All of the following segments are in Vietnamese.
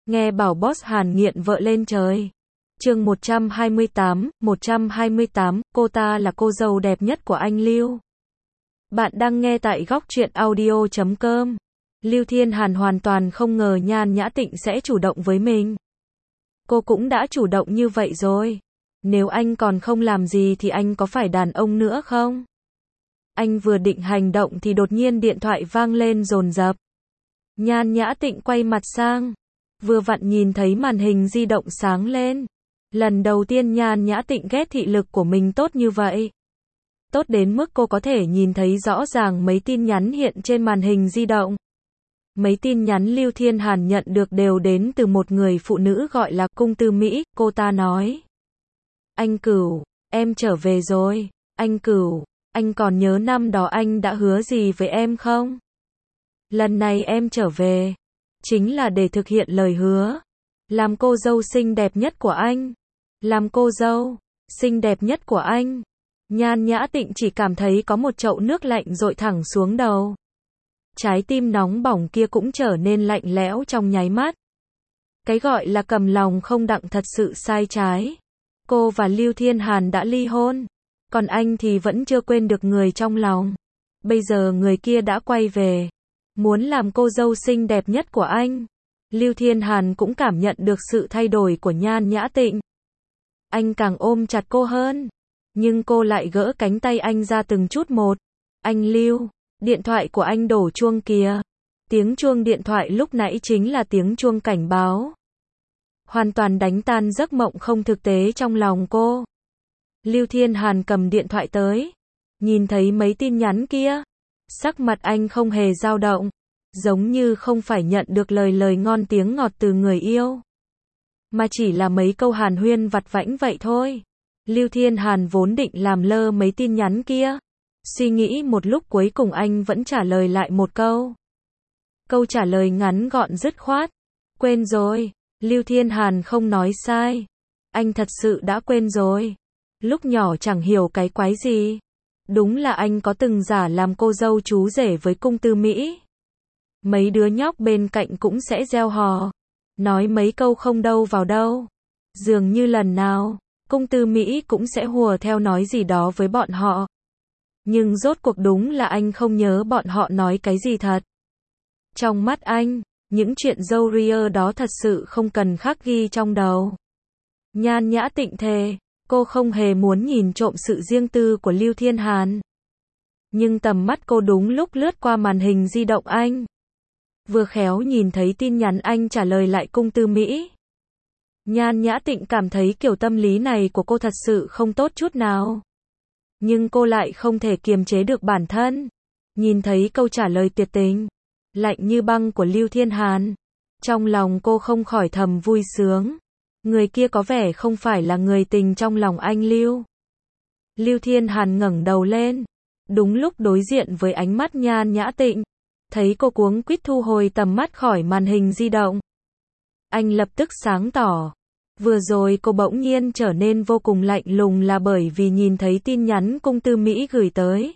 Nghe bảo boss Hàn nghiện vợ lên trời. Chương 128, cô ta là cô dâu đẹp nhất của anh Lưu. Bạn đang nghe tại góc truyện audio.com. Lưu Thiên Hàn hoàn toàn không ngờ Nhan Nhã Tịnh sẽ chủ động với mình. Cô cũng đã chủ động như vậy rồi. Nếu anh còn không làm gì thì anh có phải đàn ông nữa không? Anh vừa định hành động thì đột nhiên điện thoại vang lên dồn dập. Nhan Nhã Tịnh quay mặt sang. Vừa vặn nhìn thấy màn hình di động sáng lên. Lần đầu tiên Nhan Nhã Tịnh ghét thị lực của mình tốt như vậy. Tốt đến mức cô có thể nhìn thấy rõ ràng mấy tin nhắn hiện trên màn hình di động. Mấy tin nhắn Lưu Thiên Hàn nhận được đều đến từ một người phụ nữ gọi là Cung Tư Mỹ, cô ta nói. Anh Cửu, em trở về rồi. Anh Cửu, anh còn nhớ năm đó anh đã hứa gì với em không? Lần này em trở về, chính là để thực hiện lời hứa. Làm cô dâu xinh đẹp nhất của anh. Làm cô dâu xinh đẹp nhất của anh. Nhan Nhã Tịnh chỉ cảm thấy có một chậu nước lạnh dội thẳng xuống đầu. Trái tim nóng bỏng kia cũng trở nên lạnh lẽo trong nháy mắt. Cái gọi là cầm lòng không đặng thật sự sai trái. Cô và Lưu Thiên Hàn đã ly hôn. Còn anh thì vẫn chưa quên được người trong lòng. Bây giờ người kia đã quay về. Muốn làm cô dâu xinh đẹp nhất của anh. Lưu Thiên Hàn cũng cảm nhận được sự thay đổi của Nhan Nhã Tịnh. Anh càng ôm chặt cô hơn. Nhưng cô lại gỡ cánh tay anh ra từng chút một. Anh Lưu, điện thoại của anh đổ chuông kìa. Tiếng chuông điện thoại lúc nãy chính là tiếng chuông cảnh báo. Hoàn toàn đánh tan giấc mộng không thực tế trong lòng cô. Lưu Thiên Hàn cầm điện thoại tới. Nhìn thấy mấy tin nhắn kia. Sắc mặt anh không hề dao động. Giống như không phải nhận được lời ngon tiếng ngọt từ người yêu. Mà chỉ là mấy câu hàn huyên vặt vãnh vậy thôi. Lưu Thiên Hàn vốn định làm lơ mấy tin nhắn kia. Suy nghĩ một lúc cuối cùng anh vẫn trả lời lại một câu. Câu trả lời ngắn gọn dứt khoát. Quên rồi. Lưu Thiên Hàn không nói sai. Anh thật sự đã quên rồi. Lúc nhỏ chẳng hiểu cái quái gì. Đúng là anh có từng giả làm cô dâu chú rể với Cung Tư Mỹ. Mấy đứa nhóc bên cạnh cũng sẽ reo hò. Nói mấy câu không đâu vào đâu. Dường như lần nào, Cung Tư Mỹ cũng sẽ hùa theo nói gì đó với bọn họ. Nhưng rốt cuộc đúng là anh không nhớ bọn họ nói cái gì thật. Trong mắt anh, những chuyện dâu ria đó thật sự không cần khắc ghi trong đầu. Nhan Nhã Tịnh thề, cô không hề muốn nhìn trộm sự riêng tư của Lưu Thiên Hàn. Nhưng tầm mắt cô đúng lúc lướt qua màn hình di động anh. Vừa khéo nhìn thấy tin nhắn anh trả lời lại Cung Tư Mỹ. Nhan Nhã Tịnh cảm thấy kiểu tâm lý này của cô thật sự không tốt chút nào. Nhưng cô lại không thể kiềm chế được bản thân. Nhìn thấy câu trả lời tuyệt tình, lạnh như băng của Lưu Thiên Hàn. Trong lòng cô không khỏi thầm vui sướng. Người kia có vẻ không phải là người tình trong lòng anh Lưu. Lưu Thiên Hàn ngẩng đầu lên. Đúng lúc đối diện với ánh mắt Nhan Nhã Tịnh. Thấy cô cuống quýt thu hồi tầm mắt khỏi màn hình di động. Anh lập tức sáng tỏ. Vừa rồi cô bỗng nhiên trở nên vô cùng lạnh lùng là bởi vì nhìn thấy tin nhắn Cung Tư Mỹ gửi tới.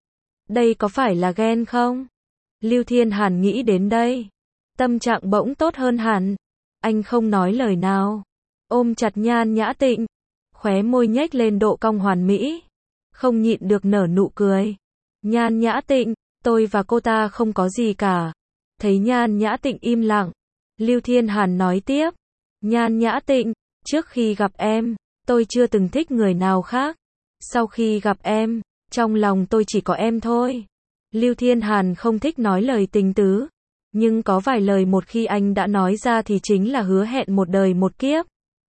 Đây có phải là ghen không? Lưu Thiên Hàn nghĩ đến đây. Tâm trạng bỗng tốt hơn hẳn. Anh không nói lời nào. Ôm chặt Nhan Nhã Tịnh. Khóe môi nhếch lên độ cong hoàn mỹ. Không nhịn được nở nụ cười. Nhan Nhã Tịnh, tôi và cô ta không có gì cả. Thấy Nhan Nhã Tịnh im lặng. Lưu Thiên Hàn nói tiếp. Nhan Nhã Tịnh, trước khi gặp em, tôi chưa từng thích người nào khác. Sau khi gặp em, trong lòng tôi chỉ có em thôi. Lưu Thiên Hàn không thích nói lời tình tứ. Nhưng có vài lời một khi anh đã nói ra thì chính là hứa hẹn một đời một kiếp.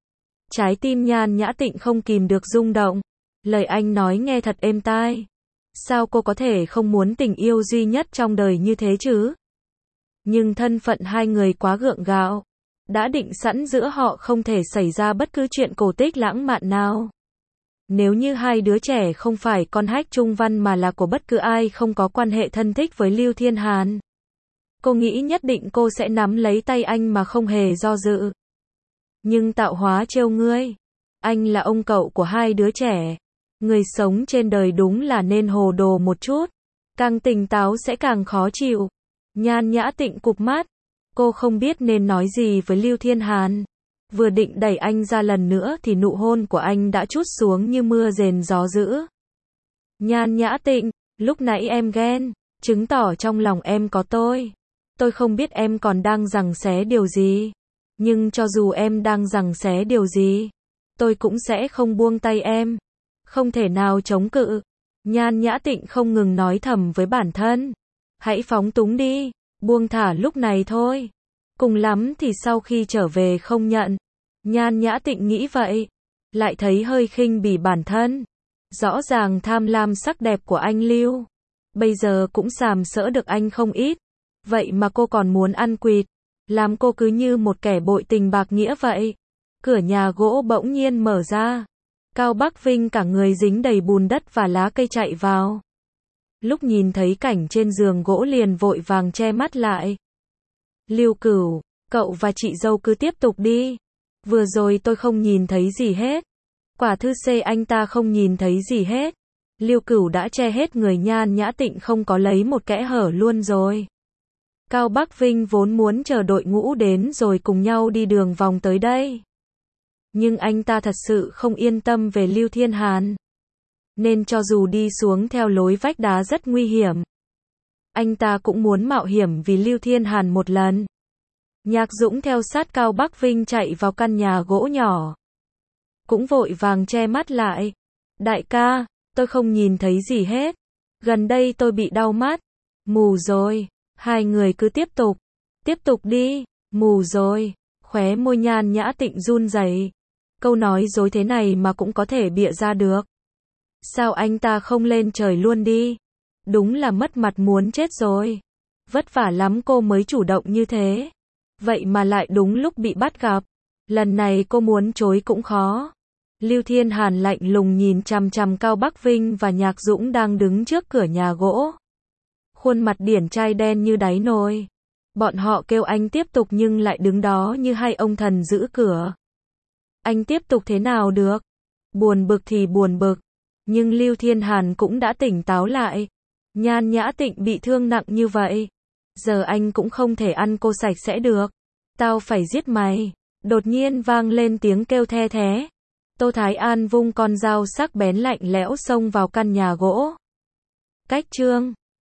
Trái tim Nhan Nhã Tịnh không kìm được rung động. Lời anh nói nghe thật êm tai. Sao cô có thể không muốn tình yêu duy nhất trong đời như thế chứ? Nhưng thân phận hai người quá gượng gạo. Đã định sẵn giữa họ không thể xảy ra bất cứ chuyện cổ tích lãng mạn nào. Nếu như hai đứa trẻ không phải con Hách Trung Văn mà là của bất cứ ai không có quan hệ thân thích với Lưu Thiên Hàn. Cô nghĩ nhất định cô sẽ nắm lấy tay anh mà không hề do dự. Nhưng tạo hóa trêu ngươi. Anh là ông cậu của hai đứa trẻ. Người sống trên đời đúng là nên hồ đồ một chút. Càng tỉnh táo sẽ càng khó chịu. Nhan Nhã Tịnh cụp mắt. Cô không biết nên nói gì với Lưu Thiên Hàn. Vừa định đẩy anh ra lần nữa thì nụ hôn của anh đã trút xuống như mưa rền gió dữ. Nhan Nhã Tịnh, lúc nãy em ghen, chứng tỏ trong lòng em có tôi. Tôi không biết em còn đang giằng xé điều gì. Nhưng cho dù em đang giằng xé điều gì, tôi cũng sẽ không buông tay em. Không thể nào chống cự. Nhan Nhã Tịnh không ngừng nói thầm với bản thân. Hãy phóng túng đi, buông thả lúc này thôi. Cùng lắm thì sau khi trở về không nhận. Nhan Nhã Tịnh nghĩ vậy. Lại thấy hơi khinh bỉ bản thân. Rõ ràng tham lam sắc đẹp của anh Lưu. Bây giờ cũng sàm sỡ được anh không ít. Vậy mà cô còn muốn ăn quỵt. Làm cô cứ như một kẻ bội tình bạc nghĩa vậy. Cửa nhà gỗ bỗng nhiên mở ra. Cao Bắc Vinh cả người dính đầy bùn đất và lá cây chạy vào. Lúc nhìn thấy cảnh trên giường gỗ liền vội vàng che mắt lại. Lưu Cửu, cậu và chị dâu cứ tiếp tục đi. Vừa rồi tôi không nhìn thấy gì hết. Quả thư C anh ta không nhìn thấy gì hết. Lưu Cửu đã che hết người Nhan Nhã Tịnh không có lấy một kẽ hở luôn rồi. Cao Bắc Vinh vốn muốn chờ đội ngũ đến rồi cùng nhau đi đường vòng tới đây. Nhưng anh ta thật sự không yên tâm về Lưu Thiên Hàn. Nên cho dù đi xuống theo lối vách đá rất nguy hiểm, anh ta cũng muốn mạo hiểm vì Lưu Thiên Hàn một lần. Nhạc Dũng theo sát Cao Bắc Vinh chạy vào căn nhà gỗ nhỏ. Cũng vội vàng che mắt lại. Đại ca, tôi không nhìn thấy gì hết. Gần đây tôi bị đau mắt. Mù rồi. Hai người cứ tiếp tục đi. Mù rồi. Khóe môi Nhan Nhã Tịnh run rẩy. Câu nói dối thế này mà cũng có thể bịa ra được. Sao anh ta không lên trời luôn đi? Đúng là mất mặt muốn chết rồi. Vất vả lắm cô mới chủ động như thế. Vậy mà lại đúng lúc bị bắt gặp. Lần này cô muốn chối cũng khó. Lưu Thiên Hàn lạnh lùng nhìn chằm chằm Cao Bắc Vinh và Nhạc Dũng đang đứng trước cửa nhà gỗ. Khuôn mặt điển trai đen như đáy nồi. Bọn họ kêu anh tiếp tục nhưng lại đứng đó như hai ông thần giữ cửa. Anh tiếp tục thế nào được? Buồn bực thì buồn bực. Nhưng Lưu Thiên Hàn cũng đã tỉnh táo lại. Nhan Nhã Tịnh bị thương nặng như vậy. Giờ anh cũng không thể ăn cô sạch sẽ được. Tao phải giết mày. Đột nhiên vang lên tiếng kêu the thé. Tô Thái An vung con dao sắc bén lạnh lẽo xông vào căn nhà gỗ. Cách chương